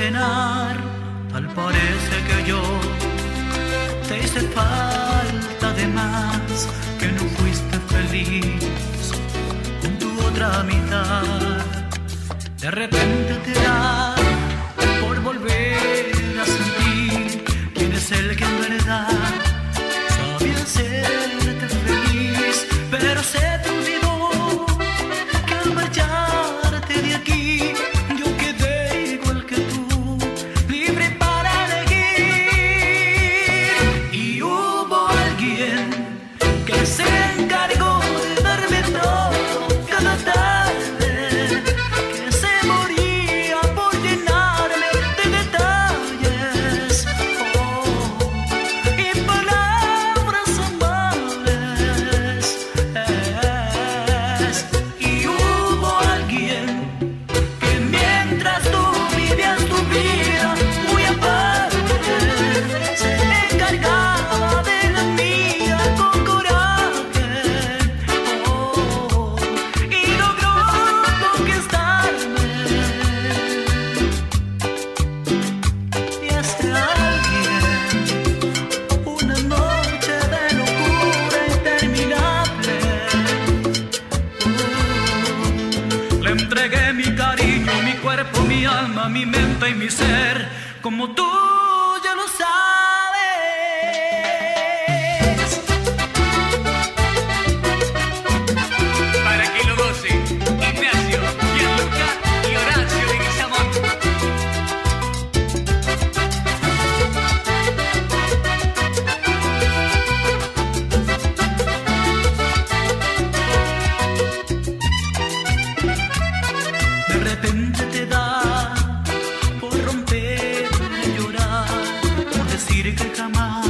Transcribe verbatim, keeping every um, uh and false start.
imaginar, tal parece que yo te hice falta de más, que no fuiste feliz con tu otra mitad. De repente te da por volver a sentir quién es el que en verdad sabía hacerte feliz, pero se te olvidó que al marcharte de aquí yo quedé igual que tú, libre para elegir. Y hubo alguien que se encargó de darme todo cada tarde, que se moría por llenarme de detalles, oh, y palabras amables. Es. Y hubo alguien que mientras tú vivías tu vida muy aparte, se encargaba de la mía con coraje, oh, y logró conquistarme. Y este alguien, una noche de locura interminable, uh, le entregué mi cariño, mi cuerpo, mi alma, mi mente y mi ser, como tú ya lo sabes. Para que lo goce Ignacio, Gianluca y Horacio de Guizamón. De repente te da por romper, llorar, por decir que jamás